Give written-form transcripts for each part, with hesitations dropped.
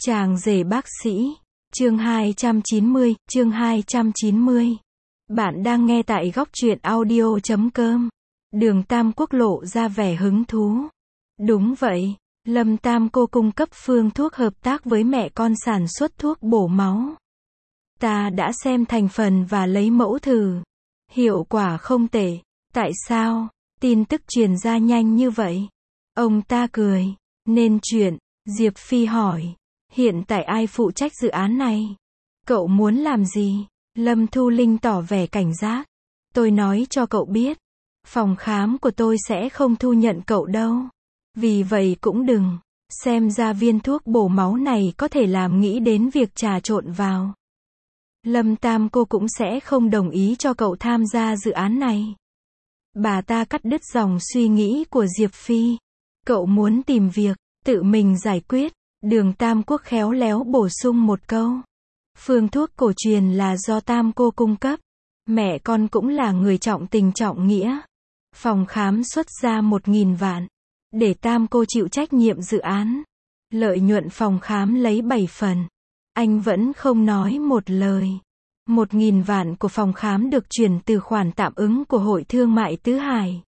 Chàng rể bác sĩ. Chương 290. Bạn đang nghe tại góc truyện audio.com. Đường Tam Quốc lộ ra vẻ hứng thú. Đúng vậy, Lâm Tam cô cung cấp phương thuốc hợp tác với mẹ con sản xuất thuốc bổ máu. Ta đã xem thành phần và lấy mẫu thử. Hiệu quả không tệ. Tại sao tin tức truyền ra nhanh như vậy? Ông ta cười. Nên chuyện, Diệp Phi hỏi. Hiện tại ai phụ trách dự án này? Cậu muốn làm gì? Lâm Thu Linh tỏ vẻ cảnh giác. Tôi nói cho cậu biết, phòng khám của tôi sẽ không thu nhận cậu đâu. Vì vậy cũng đừng. Xem ra viên thuốc bổ máu này có thể làm nghĩ đến việc trà trộn vào. Lâm Tam cô cũng sẽ không đồng ý cho cậu tham gia dự án này. Bà ta cắt đứt dòng suy nghĩ của Diệp Phi. Cậu muốn tìm việc, tự mình giải quyết. Đường Tam Quốc khéo léo bổ sung một câu. Phương thuốc cổ truyền là do Tam cô cung cấp. Mẹ con cũng là người trọng tình trọng nghĩa. Phòng khám xuất ra 1.000 vạn. Để Tam cô chịu trách nhiệm dự án. Lợi nhuận phòng khám lấy 7 phần. Anh vẫn không nói một lời. 1.000 vạn của phòng khám được chuyển từ khoản tạm ứng của Hội Thương mại Tứ Hải.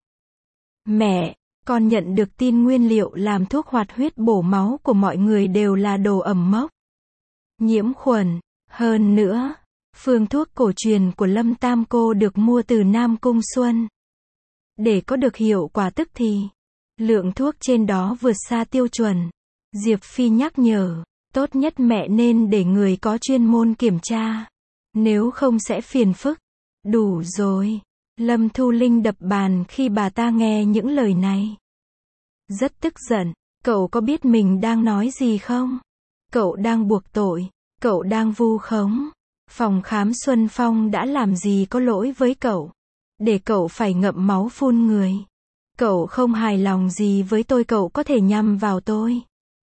Mẹ, con nhận được tin nguyên liệu làm thuốc hoạt huyết bổ máu của mọi người đều là đồ ẩm mốc, nhiễm khuẩn. Hơn nữa, phương thuốc cổ truyền của Lâm Tam cô được mua từ Nam Cung Xuân. Để có được hiệu quả tức thì, lượng thuốc trên đó vượt xa tiêu chuẩn. Diệp Phi nhắc nhở, tốt nhất mẹ nên để người có chuyên môn kiểm tra. Nếu không sẽ phiền phức. Đủ rồi. Lâm Thu Linh đập bàn khi bà ta nghe những lời này. Rất tức giận. Cậu có biết mình đang nói gì không? Cậu đang buộc tội. Cậu đang vu khống. Phòng khám Xuân Phong đã làm gì có lỗi với cậu? Để cậu phải ngậm máu phun người. Cậu không hài lòng gì với tôi, cậu có thể nhằm vào tôi.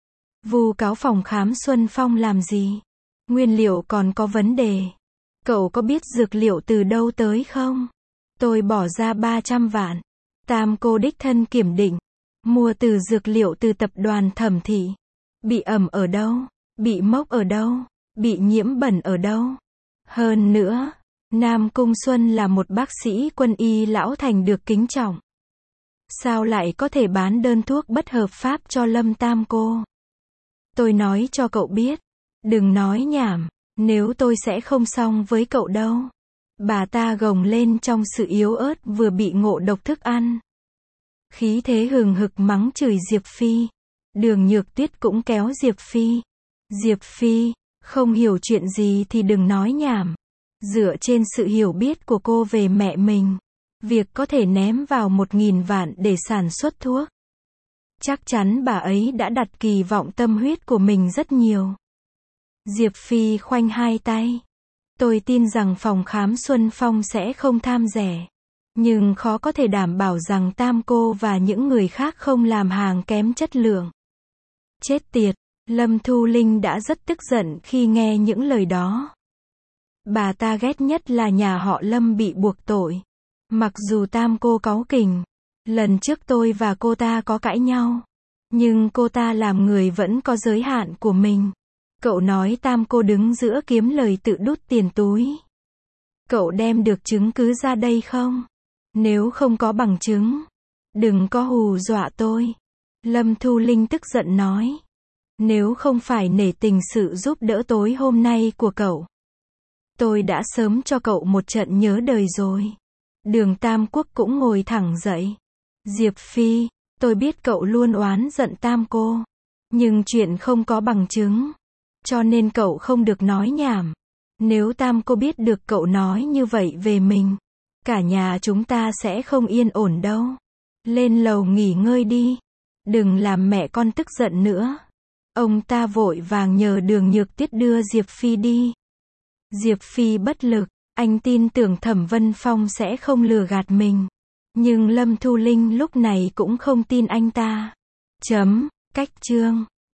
Vu cáo phòng khám Xuân Phong làm gì? Nguyên liệu còn có vấn đề. Cậu có biết dược liệu từ đâu tới không? Tôi bỏ ra 300 vạn. Tam cô đích thân kiểm định. Mua từ dược liệu từ tập đoàn Thẩm Thị. Bị ẩm ở đâu? Bị mốc ở đâu? Bị nhiễm bẩn ở đâu? Hơn nữa, Nam Cung Xuân là một bác sĩ quân y lão thành được kính trọng. Sao lại có thể bán đơn thuốc bất hợp pháp cho Lâm Tam cô? Tôi nói cho cậu biết. Đừng nói nhảm. Nếu tôi sẽ không xong với cậu đâu. Bà ta gồng lên trong sự yếu ớt vừa bị ngộ độc thức ăn. Khí thế hừng hực mắng chửi Diệp Phi. Đường Nhược Tuyết cũng kéo Diệp Phi. Diệp Phi, không hiểu chuyện gì thì đừng nói nhảm. Dựa trên sự hiểu biết của cô về mẹ mình, việc có thể ném vào 1.000 vạn để sản xuất thuốc, chắc chắn bà ấy đã đặt kỳ vọng tâm huyết của mình rất nhiều. Diệp Phi khoanh hai tay. Tôi tin rằng phòng khám Xuân Phong sẽ không tham rẻ. Nhưng khó có thể đảm bảo rằng Tam cô và những người khác không làm hàng kém chất lượng. Chết tiệt, Lâm Thu Linh đã rất tức giận khi nghe những lời đó. Bà ta ghét nhất là nhà họ Lâm bị buộc tội. Mặc dù Tam cô cáu kỉnh. Lần trước tôi và cô ta có cãi nhau. Nhưng cô ta làm người vẫn có giới hạn của mình. Cậu nói Tam cô đứng giữa kiếm lời tự đút tiền túi. Cậu đem được chứng cứ ra đây không? Nếu không có bằng chứng, đừng có hù dọa tôi. Lâm Thu Linh tức giận nói. Nếu không phải nể tình sự giúp đỡ tối hôm nay của cậu, tôi đã sớm cho cậu một trận nhớ đời rồi. Đường Tam Quốc cũng ngồi thẳng dậy. Diệp Phi, tôi biết cậu luôn oán giận Tam cô. Nhưng chuyện không có bằng chứng. Cho nên cậu không được nói nhảm. Nếu Tam cô biết được cậu nói như vậy về mình, cả nhà chúng ta sẽ không yên ổn đâu. Lên lầu nghỉ ngơi đi. Đừng làm mẹ con tức giận nữa. Ông ta vội vàng nhờ Đường Nhược Tuyết đưa Diệp Phi đi. Diệp Phi bất lực. Anh tin tưởng Thẩm Vân Phong sẽ không lừa gạt mình. Nhưng Lâm Thu Linh lúc này cũng không tin anh ta. Cách chương